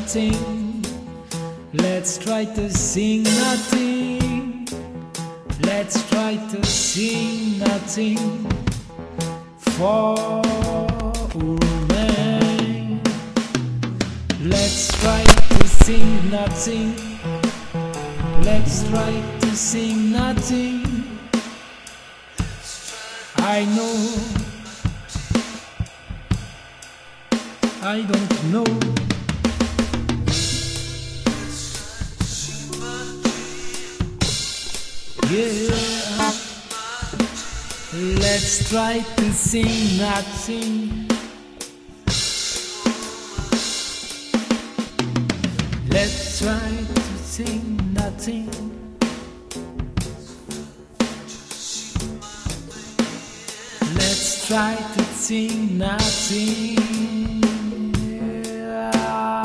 nothing. Let's try to sing nothing. Let's try to sing nothing for women. Let's try to sing nothing. Let's try to sing nothing. I know, I don't know. Yeah, let's try to sing nothing. Let's try to sing nothing. Let's try to sing nothing. Yeah.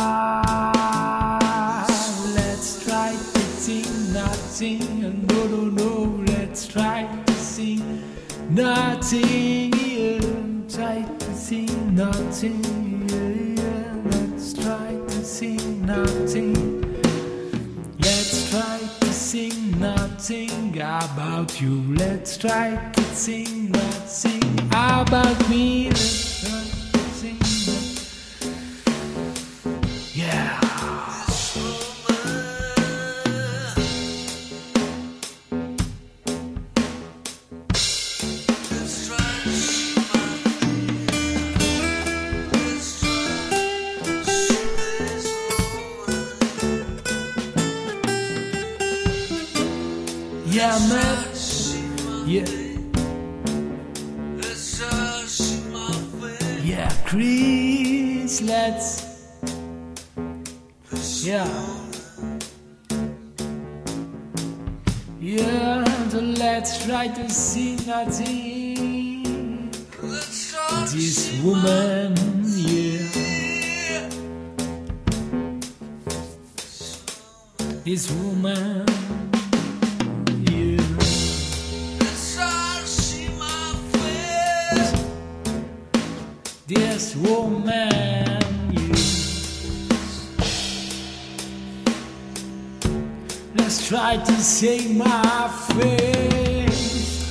Let's try to sing nothing. No, no, no. Let's try to sing nothing. Yeah. Try to sing nothing. Yeah. Let's try to sing nothing. Let's try to sing nothing about you. Let's try to sing nothing about me. Let's try to sing nothing. Yeah. Yeah, man. Yeah. Yeah, Chris, let's. Yeah. Yeah, so let's try to see nothing. This woman, yeah. This woman. This woman, you. Let's try to save my face.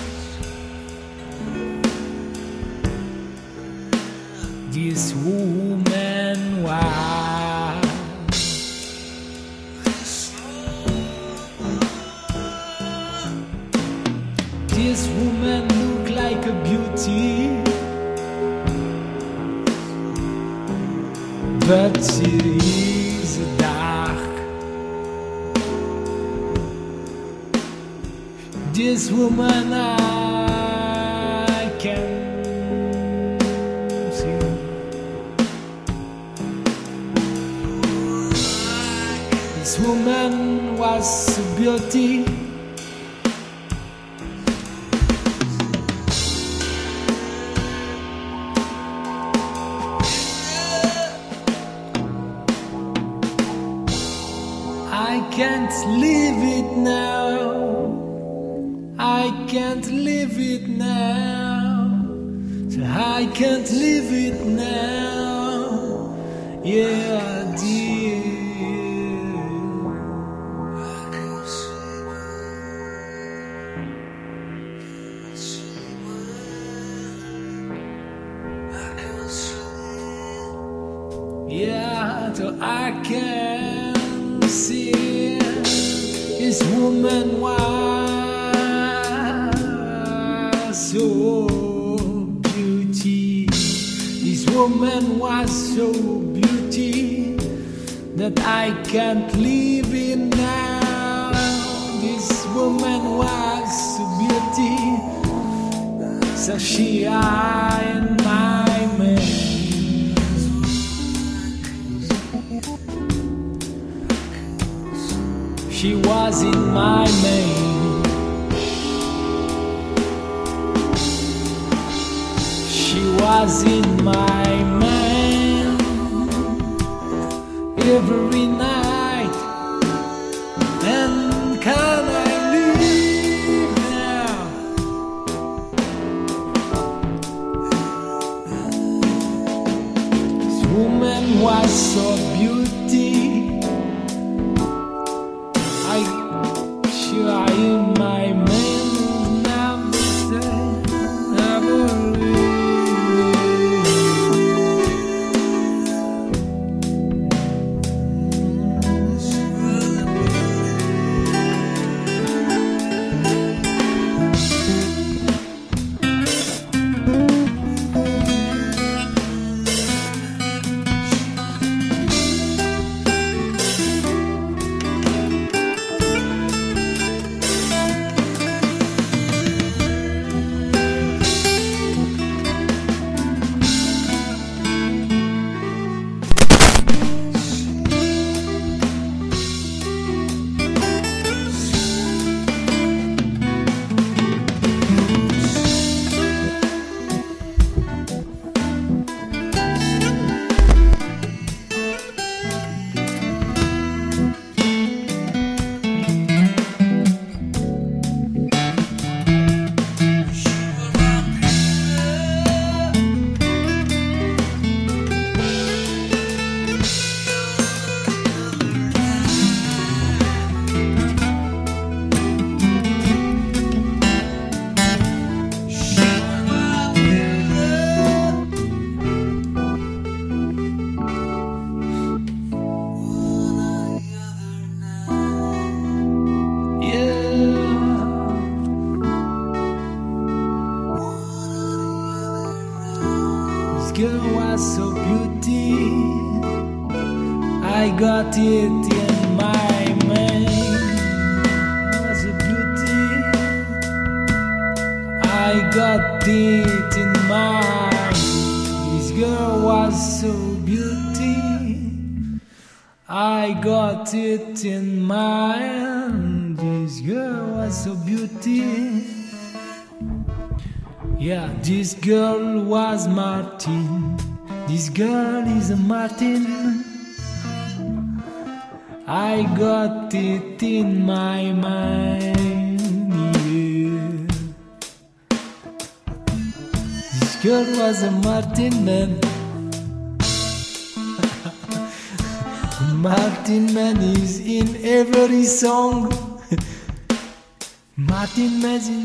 This woman, why? This woman look like a beauty, but she is dark. This woman I can see. This woman was a beauty. I can't leave it now. I can't leave it now. So I can't leave it now. Yeah, dear. Yeah, so I can see this woman was so beauty. This woman was so beauty that I can't leave it now. This woman was so beauty, so she in my man. She was in my name. She was in my mind every night. And can I leave now? This woman was so beautiful. girl was so beauty. I got it in my mind. Was a beauty. I got it in mind. This girl was so beauty. I got it in mind. This girl was so beauty. Yeah, this girl was Martin. This girl is a Martin. I got it in my mind. Yeah. This girl was a Martin man. Martin Man is in every song. Martin Man is in.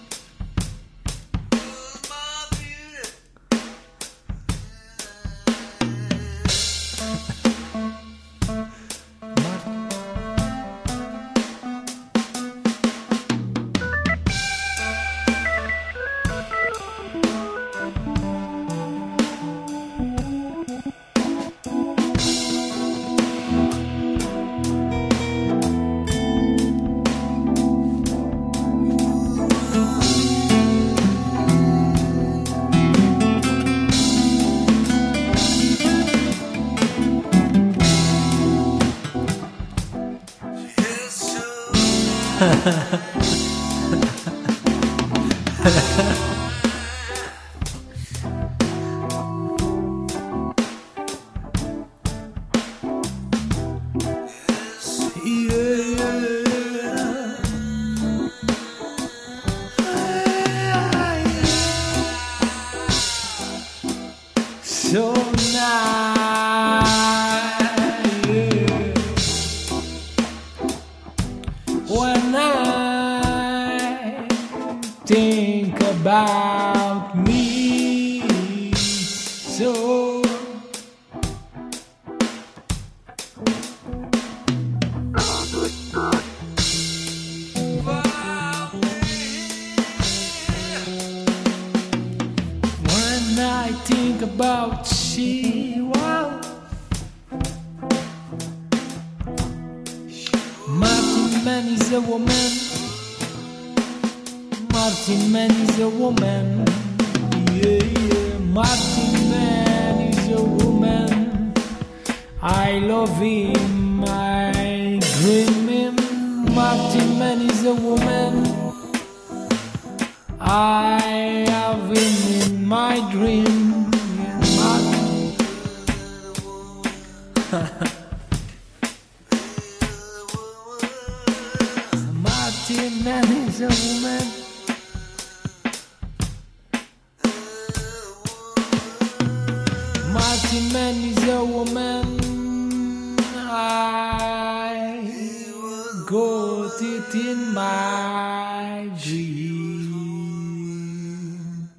So nice, yeah. When I think about me, so when I think about she, wow. Martin Man is a woman. Martin Man is a woman. Yeah, yeah. Martin Man is a woman. I love him, I dream him. Martin Man is a woman. I have him in my dream. Martin Man is a woman. Martin Man is a woman. I got it in my dream.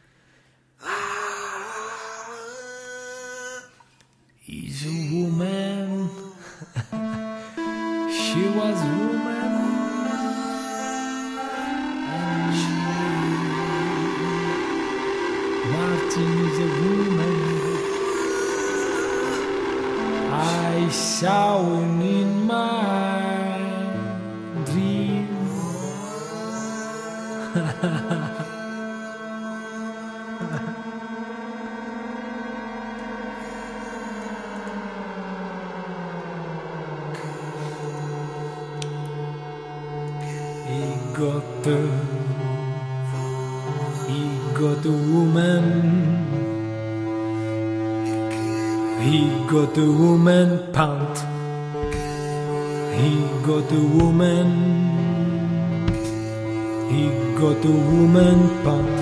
He's a woman. She was a woman. Martin is a woman. I saw him in my dream. He got a woman. He got a woman pant. He got a woman. He got a woman pant.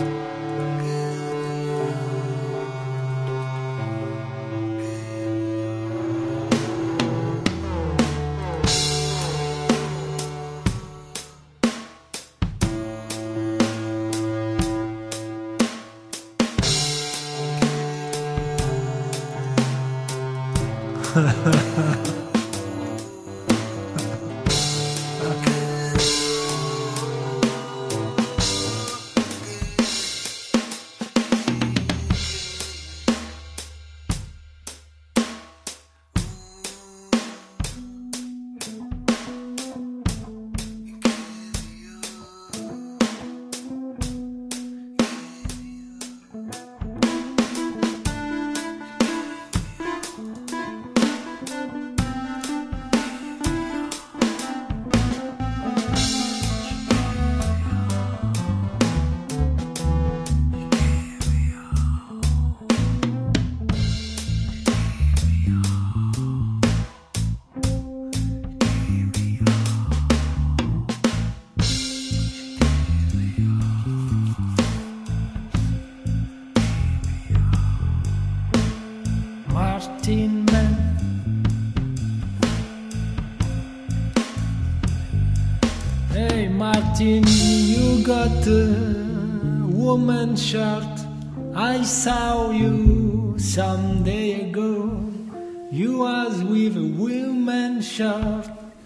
woman shirt. I saw you some day ago. You was with a woman shirt.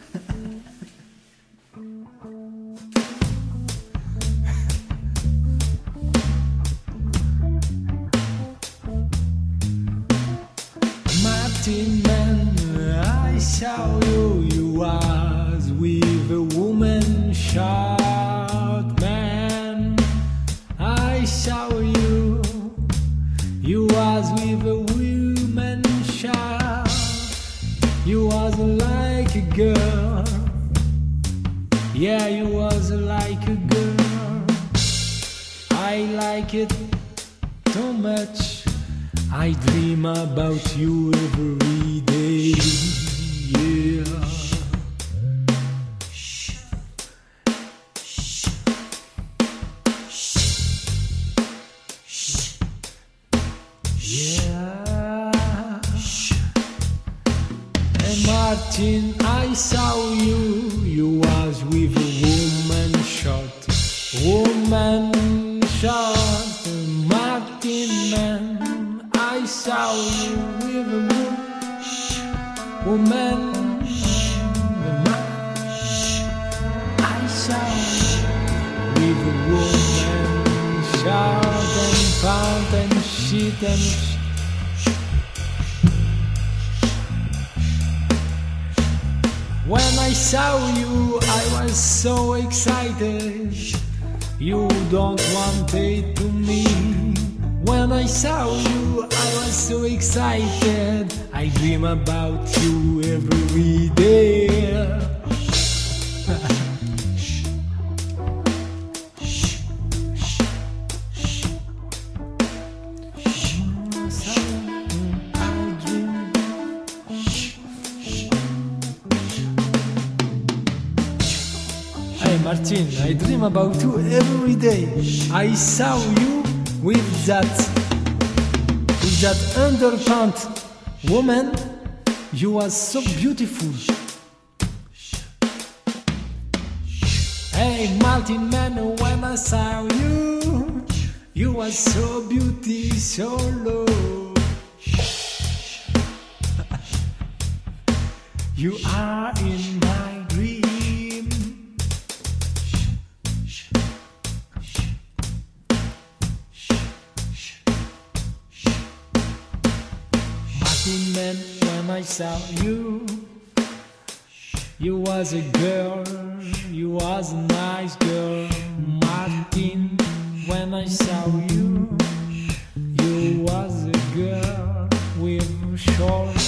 Martin man, I saw you. You was with a woman shirt, man. I saw you. You was with a woman shirt. You was like a girl. Yeah, you was like a girl. I like it so much. I dream about you every day. Yeah. Yeah. Hey Martin, I saw you. You was with a woman short. Woman short. Martin man, I saw you with a woman. I saw you with a woman short and pound and shit and when I saw you, I was so excited. You don't want it to me. When I saw you, I was so excited. I dream about you every day. Hey Martin, I dream about you every day. I saw you with that underpants woman. You was so beautiful. Hey Martin man, when I saw you, you was so beautiful, so low. You are in my dream. Man, when I saw you, you was a girl, you was a nice girl. Martin, when I saw you, you was a girl with shorts.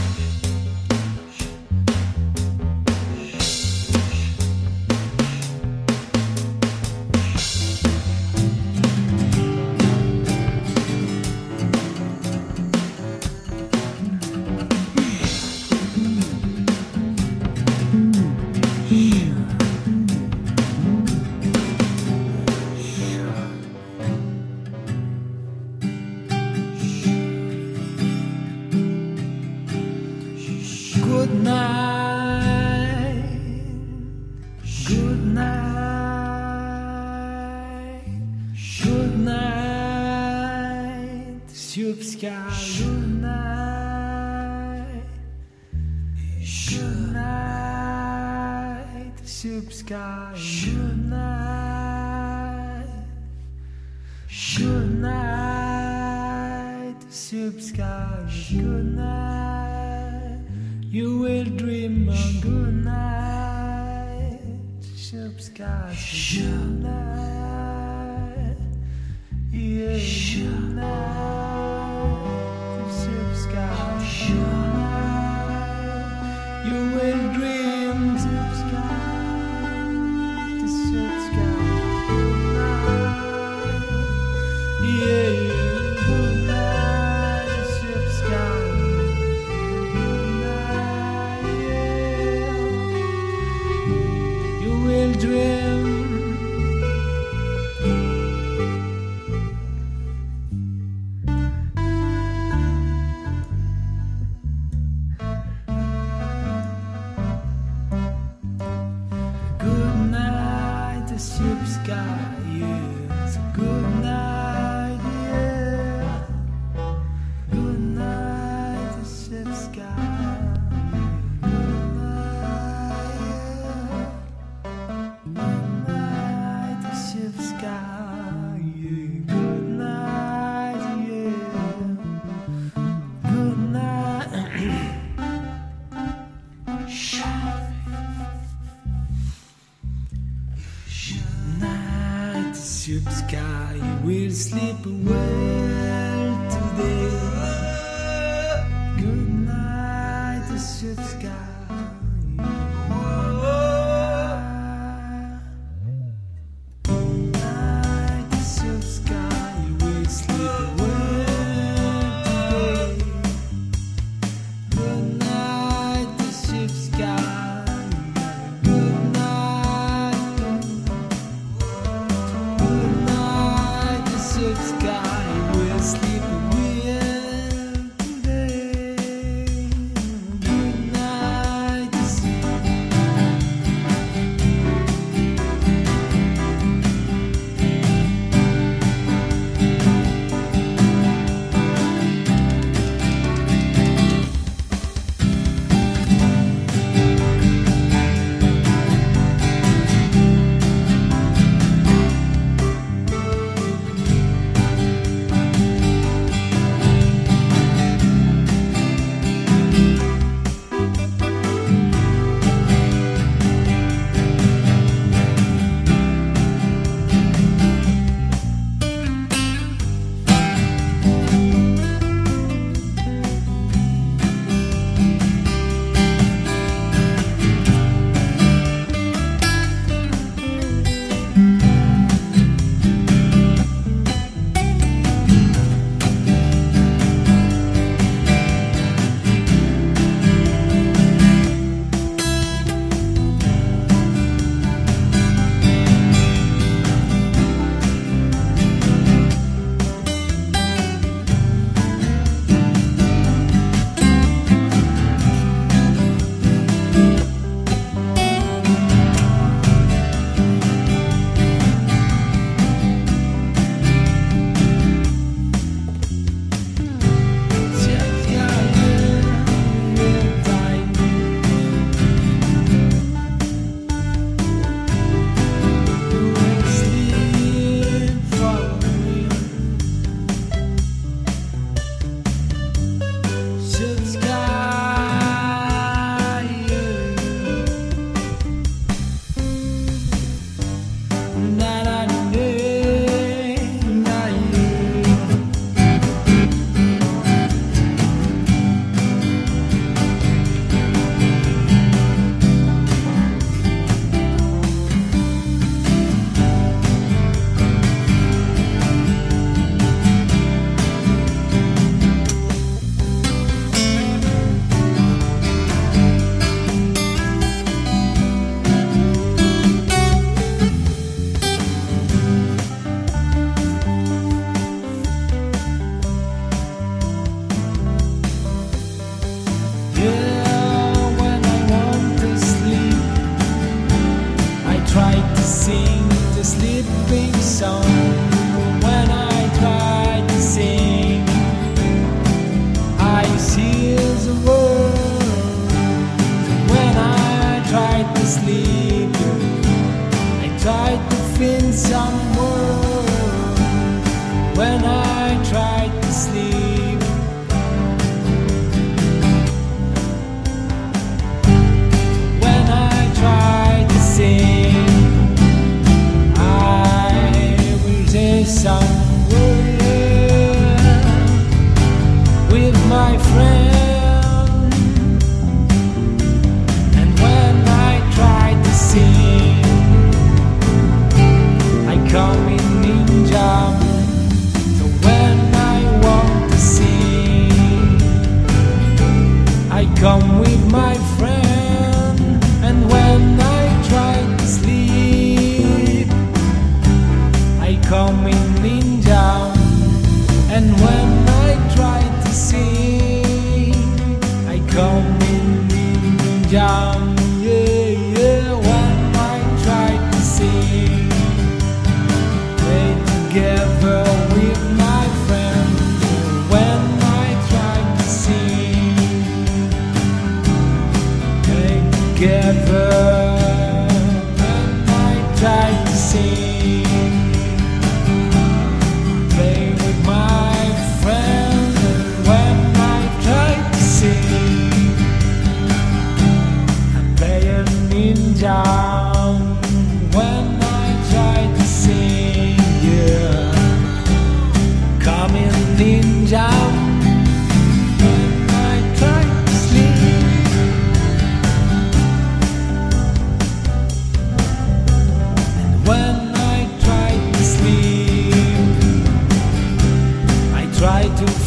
Good night, good night, good night, Subsky, good night, good night, Subsky, good night, good night, Subsky, good night. You will dream on good night, Subsky, good night, yeah, good night, Subsky, good night. You will dream, Subsky, good night, yeah, good night, Subsky. Dream. ship sky will sleep well today. Good night, the ship sky. Sing the sleeping song. When I try to sing, I hear the words. When I try to sleep, I try to find some words. When I try to sleep, when I try to sing, somewhere with my friend. And when I try to sing, I come in ninja. So when I want to sing, I come with my friend. And when I try to sleep, I come in ninja. And when I try to sing, I come in ninja. Yeah, yeah. When I try to sing, play together with my friend. When I try to sing, play together. When I try to sing, play with my friend. When I try to sing,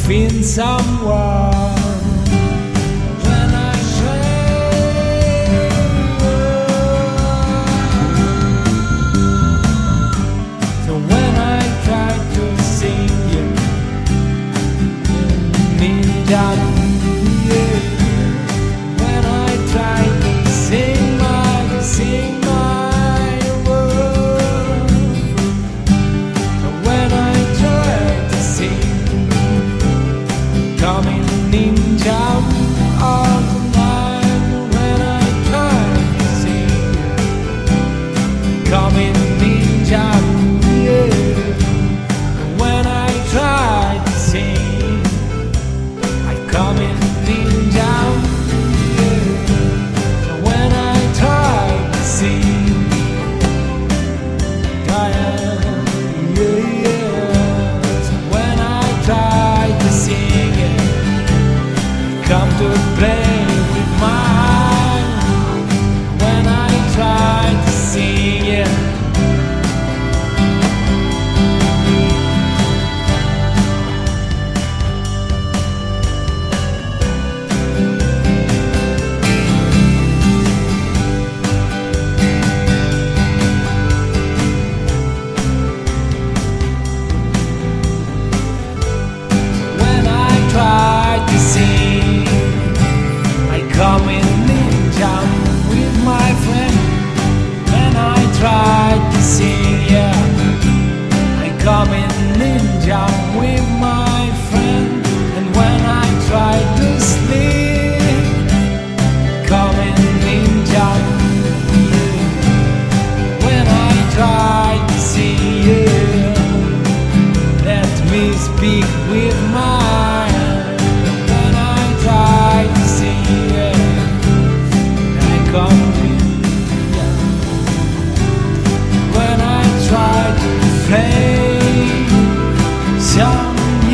find someone. When I so when I try to sing you ninja, yeah. When I try to sing my world, when I try to sing, coming ninja all the night. When I try to sing, coming ninja, yeah. When I try to sing, I come in ninja, yeah. When I try to sing, yeah, yeah. So when I try to sing, yeah, come to play with mine. When I try to sing, yeah. Try to sing, I come in ninja with my friend. When I try to sing, yeah, I come in ninja with my friend. And when I try to sleep, come in ninja. When I try to sing, yeah, let me speak with my play some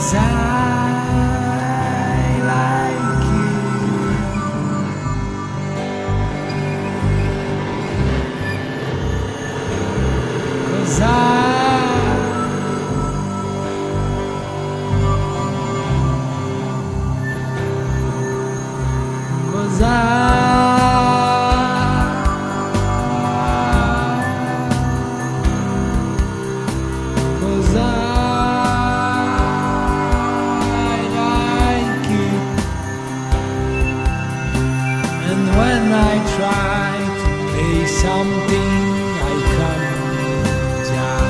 'cause I like you. 'Cause when I try to play something, I come down.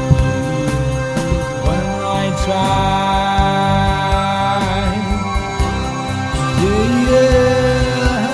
When I try, yeah, yeah.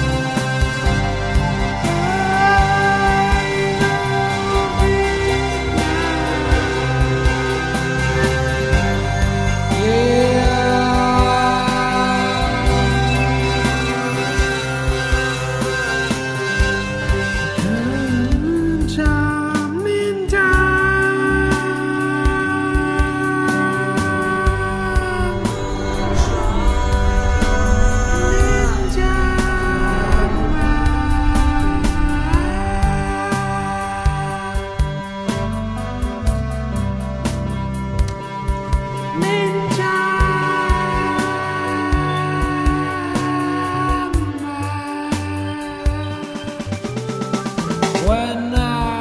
When I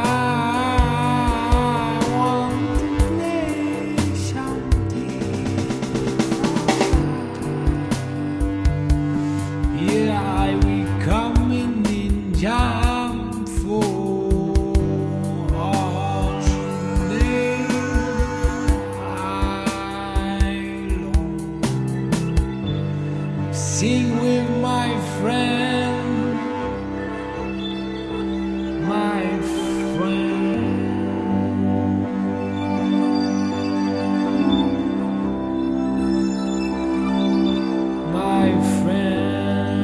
want to play something, yeah, I will come in jump for all day. I sing with my friend. My friend, my friend,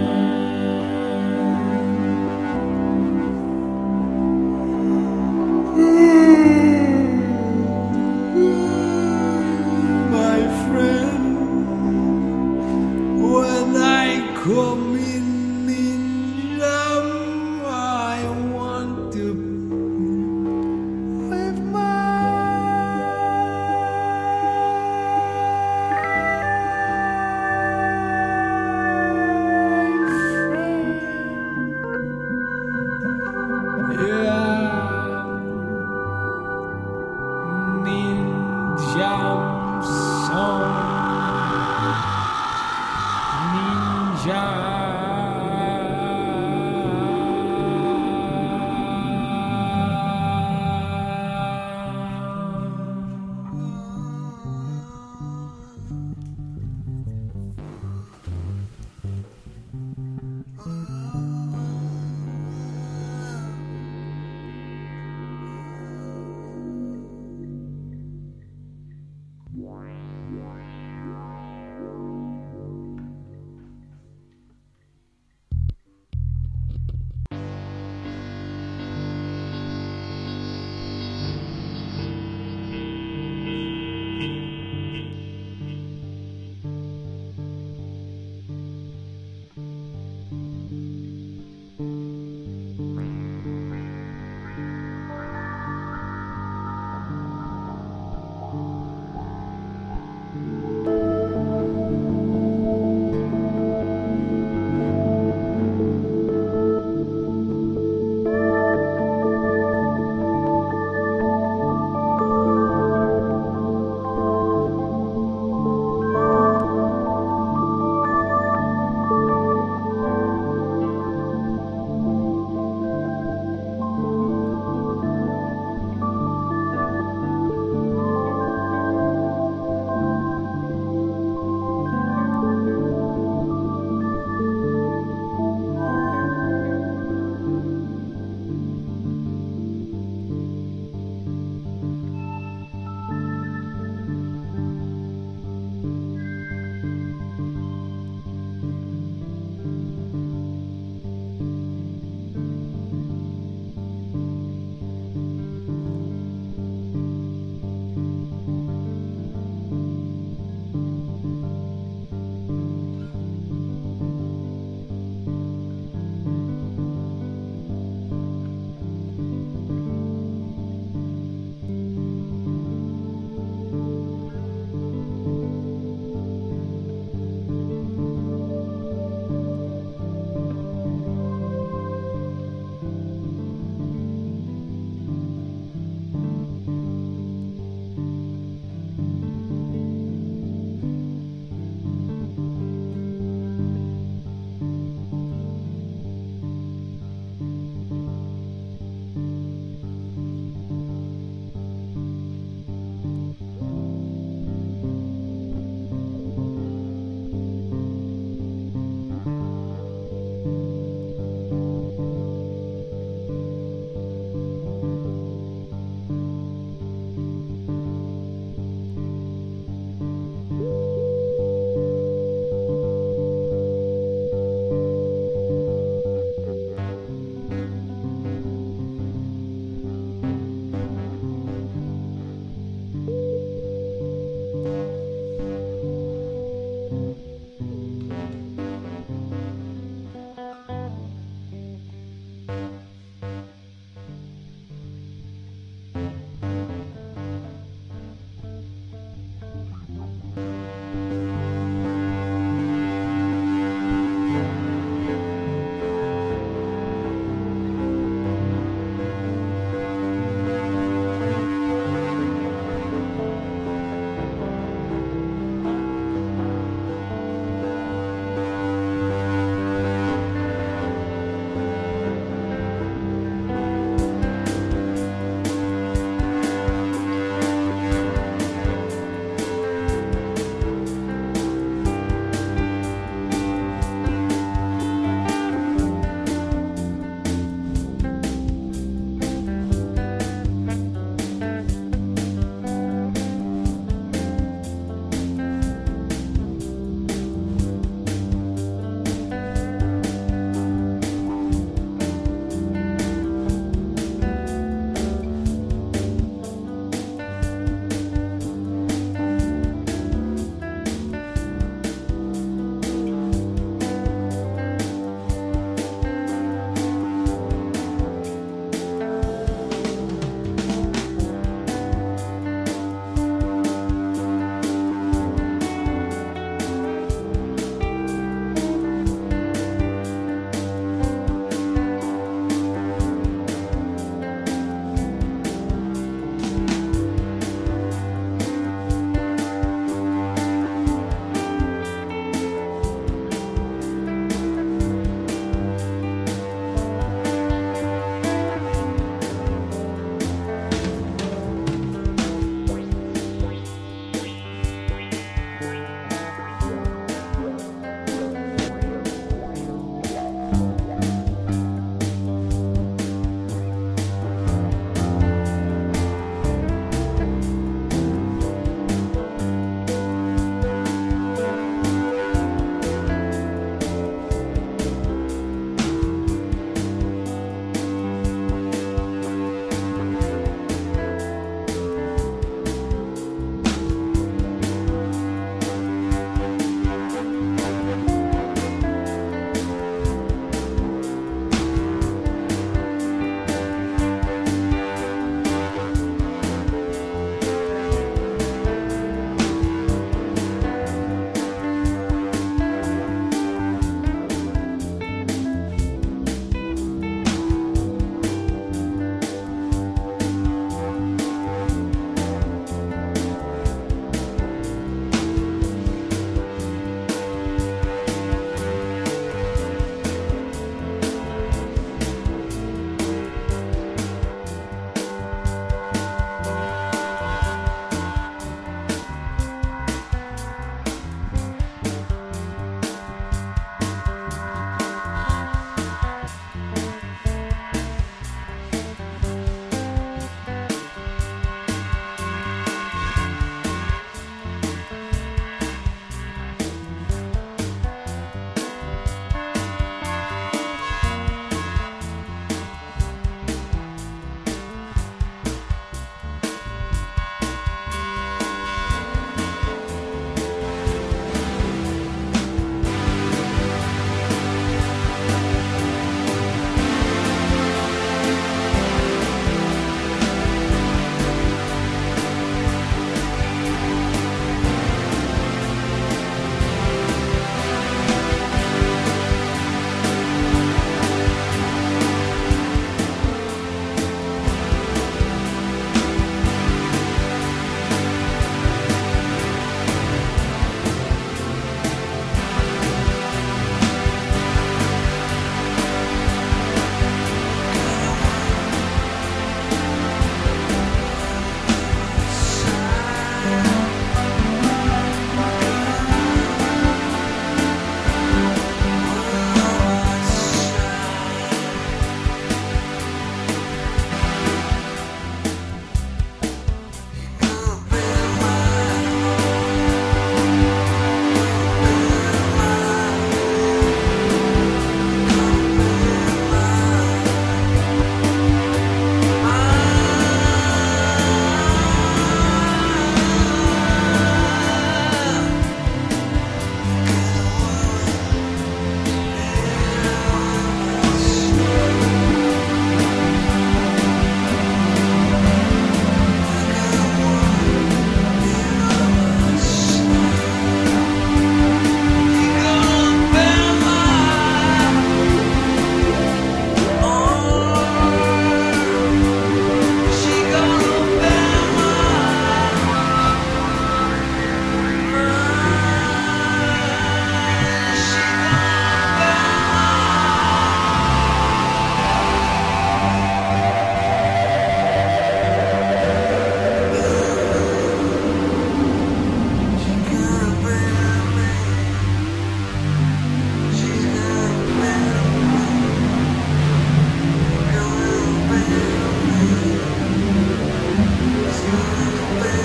my friend, when I come in love, I want to with ninja song, ninja.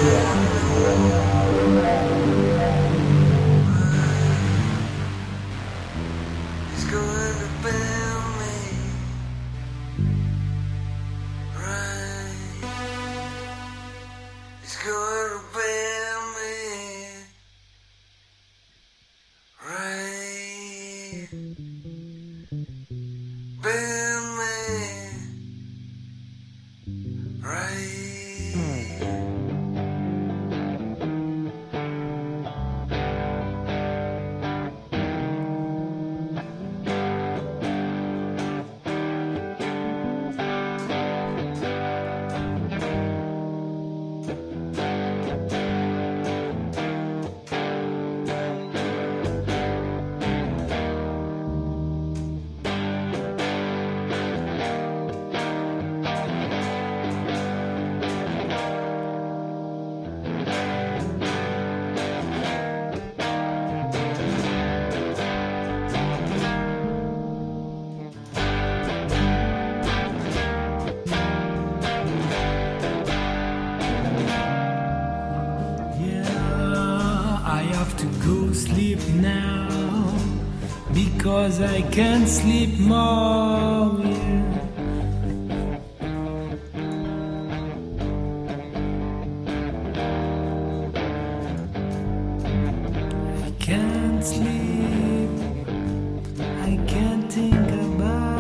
Sleep now because I can't sleep more. I can't sleep. I can't think about.